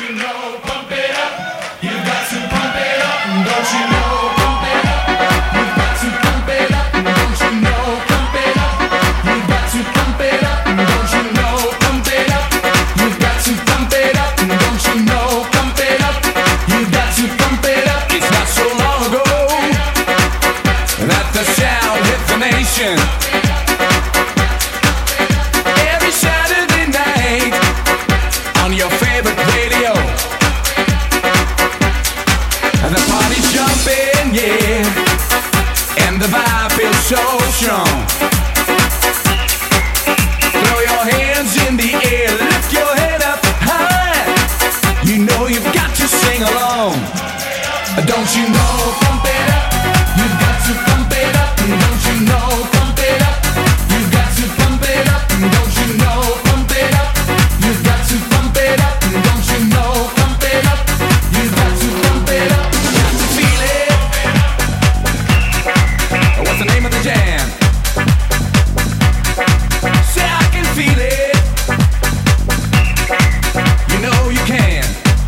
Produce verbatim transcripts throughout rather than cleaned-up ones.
you know, pump it up. You got to pump it up. Don't you know, pump it up. You got to pump it up. Don't you know, pump it up. You got to pump it up. Don't you know, pump it up. You got to pump it up. Don't you know, pump it up. You got to pump it up. It's not so long ago that the sound hit the nation. Every Saturday night on your favorite radio, and the party's jumping, yeah, and the vibe feels so strong. Throw your hands in the air, lift your head up high. You know you've got to sing along. Don't you know, pump it up. You've got to pump it up. Don't you know, pump it up. You've got to pump it up. Don't you know, pump it up. You've got to pump it up. Don't you know, pump it up. You've got to pump it up. Got to feel it. What's the name of the jam? Say I can feel it. You know you can.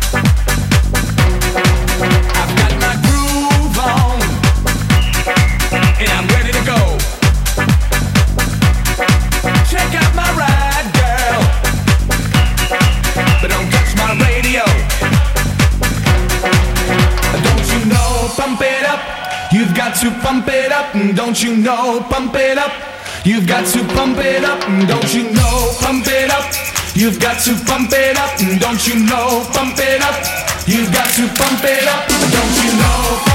I've got my groove on, and I'm ready to go. Check out my ride, girl, but don't touch my radio. Don't you know, pump it up. You've got to pump it up. Don't you know, pump it up. You've got to pump it up. Don't you know, pump it up. You've got to pump it up. Don't you know, pump it up. You've got to pump it up. Don't you know,